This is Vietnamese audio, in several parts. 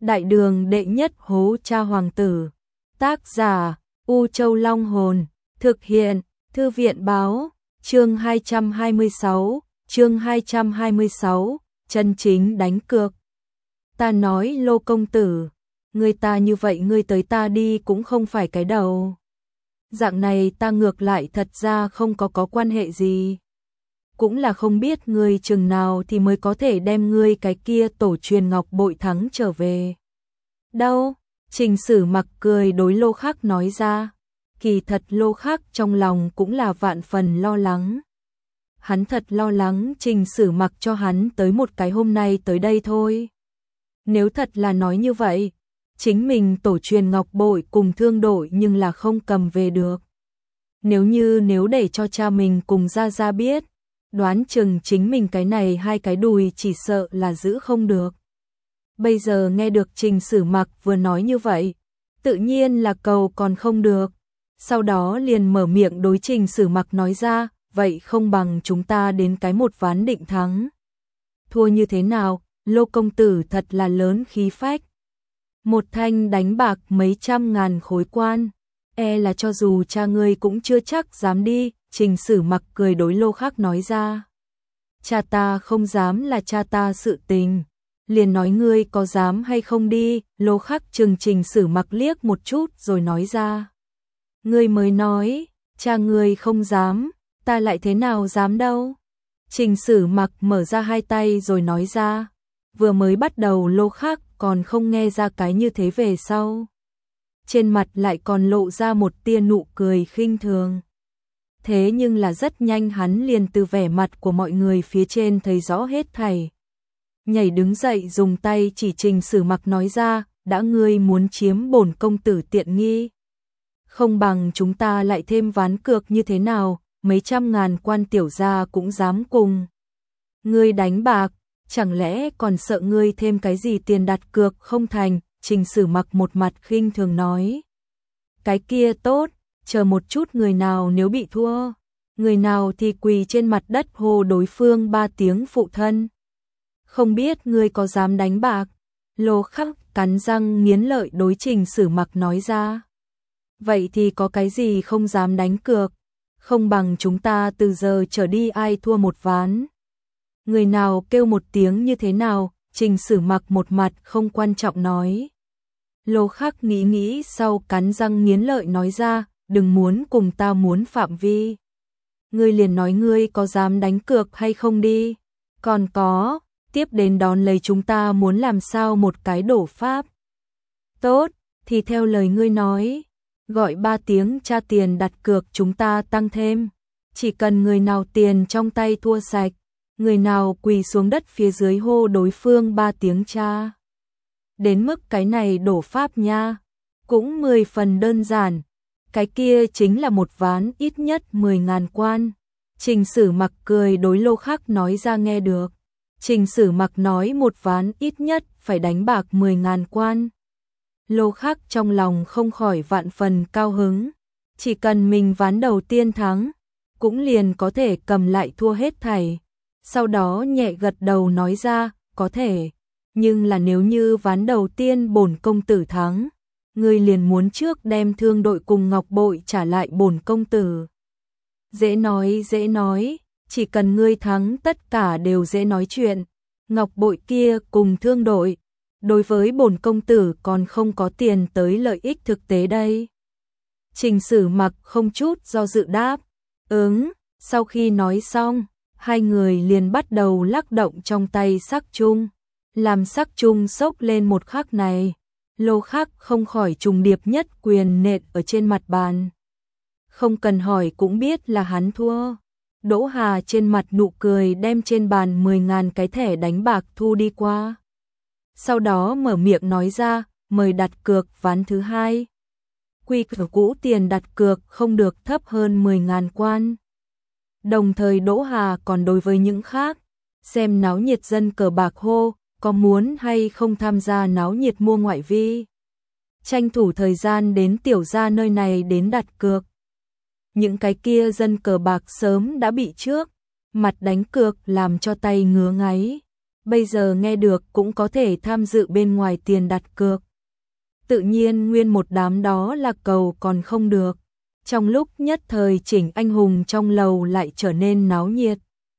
Đại đường đệ nhất hố cha hoàng tử. Tác giả U Châu Long Hồn. Thực hiện Thư viện báo. Chương 226. Chân chính đánh cược. Ta nói Lô công tử, người ta như vậy ngươi tới ta đi cũng không phải cái đầu. Dạng này ta ngược lại thật ra không có quan hệ gì. Cũng là không biết ngươi chừng nào thì mới có thể đem ngươi cái kia tổ truyền ngọc bội thắng trở về. Đâu? Trình Sử Mặc cười đối Lô Khắc nói ra. Kỳ thật Lô Khắc trong lòng cũng là vạn phần lo lắng. Hắn thật lo lắng Trình Sử Mặc cho hắn tới một cái hôm nay tới đây thôi. Nếu thật là nói như vậy, chính mình tổ truyền ngọc bội cùng thương đội nhưng là không cầm về được. Nếu để cho cha mình cùng ra biết, đoán chừng chính mình cái này hai cái đùi chỉ sợ là giữ không được. Bây giờ nghe được Trình Sử Mặc vừa nói như vậy, tự nhiên là cầu còn không được. Sau đó liền mở miệng đối Trình Sử Mặc nói ra, vậy không bằng chúng ta đến cái một ván định thắng. Thua như thế nào? Lô công tử thật là lớn khí phách. Một thanh đánh bạc mấy trăm ngàn khối quan, là cho dù cha ngươi cũng chưa chắc dám đi. Trình Sử Mặc cười đối Lô Khắc nói ra. Cha ta không dám là cha ta sự tình, liền nói ngươi có dám hay không đi. Lô Khắc chừng Trình Sử Mặc liếc một chút rồi nói ra. Ngươi mới nói, cha ngươi không dám, ta lại thế nào dám đâu. Trình Sử Mặc mở ra hai tay rồi nói ra. Vừa mới bắt đầu Lô Khắc còn không nghe ra cái như thế, về sau trên mặt lại còn lộ ra một tia nụ cười khinh thường. Thế nhưng là rất nhanh hắn liền từ vẻ mặt của mọi người phía trên thấy rõ hết thảy. Nhảy đứng dậy dùng tay chỉ Trình Sử Mặc nói ra, đã ngươi muốn chiếm bổn công tử tiện nghi, không bằng chúng ta lại thêm ván cược như thế nào, mấy trăm ngàn quan tiểu gia cũng dám cùng ngươi đánh bạc, chẳng lẽ còn sợ ngươi thêm cái gì tiền đặt cược không thành. Trình Sử Mặc một mặt khinh thường nói. Cái kia tốt, chờ một chút, người nào nếu bị thua, người nào thì quỳ trên mặt đất hô đối phương 3 tiếng phụ thân. Không biết ngươi có dám đánh bạc? Lô Khắc cắn răng nghiến lợi đối Trình Sử Mặc nói ra. Vậy thì có cái gì không dám đánh cược, không bằng chúng ta từ giờ trở đi ai thua một ván, người nào kêu một tiếng như thế nào. Trình Sử Mặc một mặt không quan trọng nói. Lô Khắc nghĩ sau cắn răng nghiến lợi nói ra, đừng muốn cùng ta muốn phạm vi. Ngươi liền nói ngươi có dám đánh cược hay không đi. Còn có, tiếp đến đón lấy chúng ta muốn làm sao một cái đổ pháp. Tốt, thì theo lời ngươi nói, gọi 3 tiếng tra tiền đặt cược chúng ta tăng thêm. Chỉ cần người nào tiền trong tay thua sạch, người nào quỳ xuống đất phía dưới hô đối phương 3 tiếng cha. Đến mức cái này đổ pháp nha, cũng 10 phần đơn giản. Cái kia chính là một ván ít nhất 10.000 quan. Trình Sử Mặc cười đối Lô Khắc nói ra. Nghe được Trình Sử Mặc nói một ván ít nhất phải đánh bạc 10.000 quan, Lô Khắc trong lòng không khỏi vạn phần cao hứng. Chỉ cần mình ván đầu tiên thắng, cũng liền có thể cầm lại thua hết thảy. Sau đó nhẹ gật đầu nói ra, có thể, nhưng là nếu như ván đầu tiên bổn công tử thắng, ngươi liền muốn trước đem thương đội cùng ngọc bội trả lại bổn công tử. Dễ nói, chỉ cần ngươi thắng tất cả đều dễ nói chuyện. Ngọc bội kia cùng thương đội, đối với bổn công tử còn không có tiền tới lợi ích thực tế đây. Trình Sử Mặc không chút do dự đáp, sau khi nói xong, hai người liền bắt đầu lắc động trong tay sắc chung. Làm sắc chung sốc lên một khắc này, Lô Khắc không khỏi trùng điệp nhất quyền nện ở trên mặt bàn. Không cần hỏi cũng biết là hắn thua. Đỗ Hà trên mặt nụ cười đem trên bàn 10.000 cái thẻ đánh bạc thu đi qua. Sau đó mở miệng nói ra, mời đặt cược ván thứ hai. Quy củ tiền đặt cược không được thấp hơn 10.000 quan. Đồng thời Đỗ Hà còn đối với những khác, xem náo nhiệt dân cờ bạc hô, có muốn hay không tham gia náo nhiệt mua ngoại vi. Tranh thủ thời gian đến tiểu gia nơi này đến đặt cược. Những cái kia dân cờ bạc sớm đã bị trước mặt đánh cược làm cho tay ngứa ngáy. bây giờ nghe được cũng có thể tham dự bên ngoài tiền đặt cược. Tự nhiên nguyên một đám đó là cầu còn không được. Trong lúc nhất thời chỉnh anh hùng trong lầu lại trở nên náo nhiệt.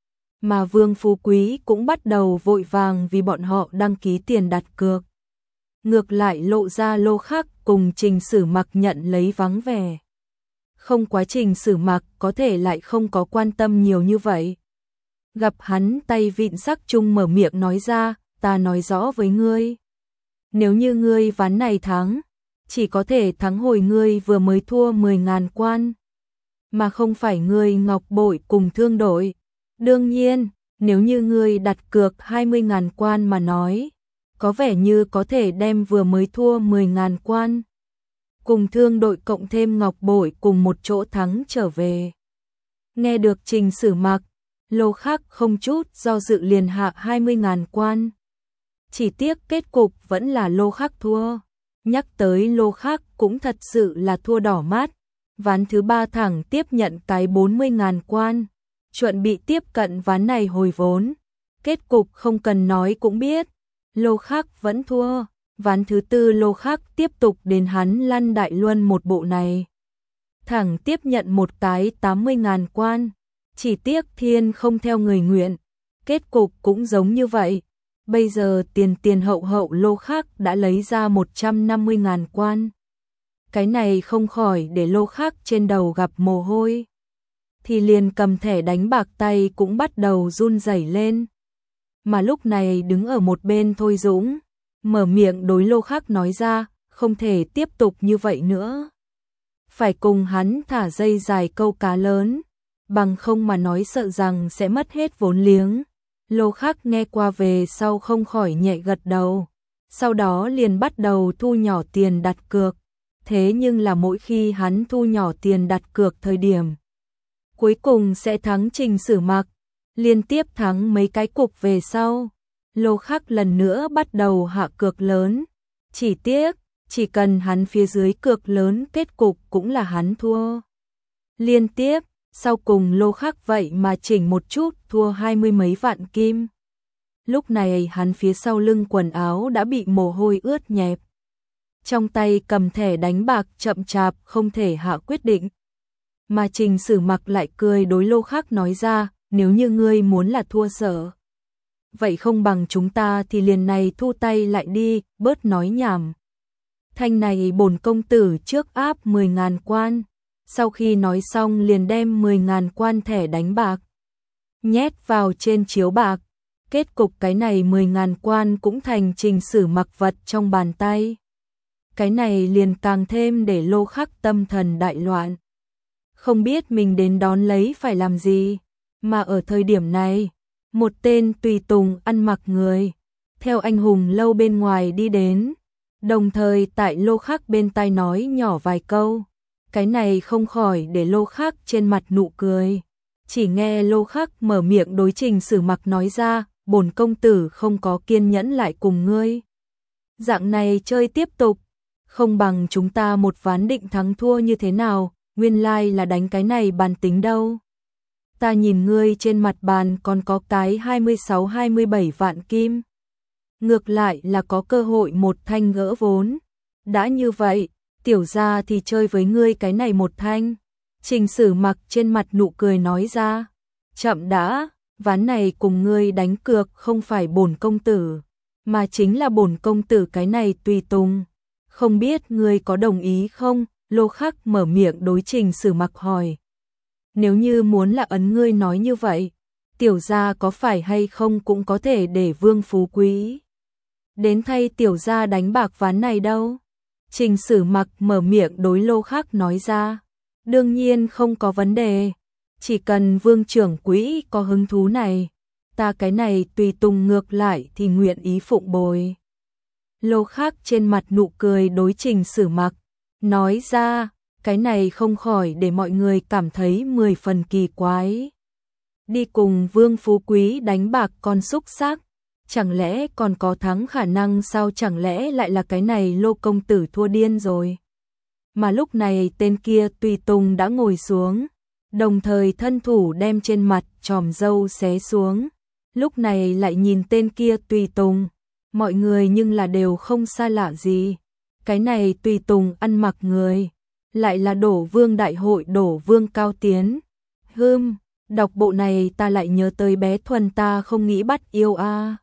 Mà Vương Phú Quý cũng bắt đầu vội vàng vì bọn họ đăng ký tiền đặt cược. Ngược lại lộ ra Lô Khắc cùng Trình Sử Mặc nhận lấy vắng vẻ. Không quá Trình Sử Mặc có thể lại không có quan tâm nhiều như vậy. Gặp hắn tay vịn sắc chung mở miệng nói ra, ta nói rõ với ngươi. Nếu như ngươi ván này thắng, chỉ có thể thắng hồi ngươi vừa mới thua 10.000 quan. Mà không phải ngươi ngọc bội cùng thương đội. Đương nhiên, nếu như ngươi đặt cược 20.000 quan mà nói, có vẻ như có thể đem vừa mới thua 10.000 quan. Cùng thương đội cộng thêm ngọc bội cùng một chỗ thắng trở về. Nghe được Trình Sử Mặc, Lô Khắc không chút do dự liền hạ 20.000 quan. Chỉ tiếc kết cục vẫn là Lô Khắc thua. Nhắc tới Lô Khắc cũng thật sự là thua đỏ mắt. Ván thứ 3 thẳng tiếp nhận cái 40.000 quan. Chuẩn bị tiếp cận ván này hồi vốn. Kết cục không cần nói cũng biết. Lô Khắc vẫn thua. Ván thứ 4 Lô Khắc tiếp tục đến hắn lăn đại luân một bộ này. Thẳng tiếp nhận một cái 80.000 quan. Chỉ tiếc thiên không theo người nguyện. Kết cục cũng giống như vậy. Bây giờ tiền hậu Lô Khắc đã lấy ra 150.000 quan. Cái này không khỏi để Lô Khắc trên đầu gặp mồ hôi. Thì liền cầm thẻ đánh bạc tay cũng bắt đầu run rẩy lên. Mà lúc này đứng ở một bên Thôi Dũng, mở miệng đối Lô Khắc nói ra, không thể tiếp tục như vậy nữa. Phải cùng hắn thả dây dài câu cá lớn, bằng không mà nói sợ rằng sẽ mất hết vốn liếng. Lô Khắc nghe qua về sau không khỏi nhẹ gật đầu, sau đó liền bắt đầu thu nhỏ tiền đặt cược. Thế nhưng là mỗi khi hắn thu nhỏ tiền đặt cược thời điểm, cuối cùng sẽ thắng Trình Sử Mặc, liên tiếp thắng mấy cái cục về sau. Lô Khắc lần nữa bắt đầu hạ cược lớn, chỉ tiếc, chỉ cần hắn phía dưới cược lớn kết cục cũng là hắn thua. Liên tiếp, sau cùng Lô Khắc vậy mà chỉnh một chút thua 20 mấy vạn kim. Lúc này hắn phía sau lưng quần áo đã bị mồ hôi ướt nhẹp. Trong tay cầm thẻ đánh bạc chậm chạp không thể hạ quyết định. Mà Trình Sử Mặc lại cười đối Lô Khắc nói ra, nếu như ngươi muốn là thua sở. Vậy không bằng chúng ta thì liền này thu tay lại đi, bớt nói nhảm. Thanh này bổn công tử trước áp 10.000 quan. Sau khi nói xong liền đem 10.000 quan thẻ đánh bạc nhét vào trên chiếu bạc. Kết cục cái này 10.000 quan cũng thành Trình Sử Mặc vật trong bàn tay. Cái này liền càng thêm để Lô Khắc tâm thần đại loạn. Không biết mình đến đón lấy phải làm gì. Mà ở thời điểm này, một tên tùy tùng ăn mặc người theo anh hùng lâu bên ngoài đi đến, đồng thời tại Lô Khắc bên tai nói nhỏ vài câu. Cái này không khỏi để Lô Khắc trên mặt nụ cười. Chỉ nghe Lô Khắc mở miệng đối Trình Sử Mặc nói ra, bổn công tử không có kiên nhẫn lại cùng ngươi. Dạng này chơi tiếp tục, không bằng chúng ta một ván định thắng thua như thế nào, nguyên lai là đánh cái này bàn tính đâu. Ta nhìn ngươi trên mặt bàn còn có cái 26-27 vạn kim. Ngược lại là có cơ hội một thanh gỡ vốn. Đã như vậy, tiểu gia thì chơi với ngươi cái này một thanh. Trình Sử Mặc trên mặt nụ cười nói ra. Chậm đã, ván này cùng ngươi đánh cược không phải bổn công tử, mà chính là bổn công tử cái này tùy tùng. Không biết ngươi có đồng ý không? Lô Khắc mở miệng đối Trình Sử Mặc hỏi. Nếu như muốn là ấn ngươi nói như vậy, tiểu gia có phải hay không cũng có thể để Vương Phú Quý đến thay tiểu gia đánh bạc ván này đâu. Trình Sử Mặc mở miệng đối Lô Khắc nói ra. Đương nhiên không có vấn đề, chỉ cần Vương trưởng quỹ có hứng thú này, ta cái này tùy tùng ngược lại thì nguyện ý phụng bồi. Lô Khắc trên mặt nụ cười đối Trình Sử Mặc nói ra, cái này không khỏi để mọi người cảm thấy 10 phần kỳ quái. Đi cùng Vương Phú Quý đánh bạc con xúc sắc, chẳng lẽ còn có thắng khả năng sao, chẳng lẽ lại là cái này Lô công tử thua điên rồi. Mà lúc này tên kia tùy tùng đã ngồi xuống, đồng thời thân thủ đem trên mặt chòm râu xé xuống, lúc này lại nhìn tên kia tùy tùng, mọi người nhưng là đều không xa lạ gì. Cái này tùy tùng ăn mặc người, lại là Đổ Vương đại hội Đổ Vương Cao Tiến. Đọc bộ này ta lại nhớ tới bé Thuần ta không nghĩ bắt yêu a.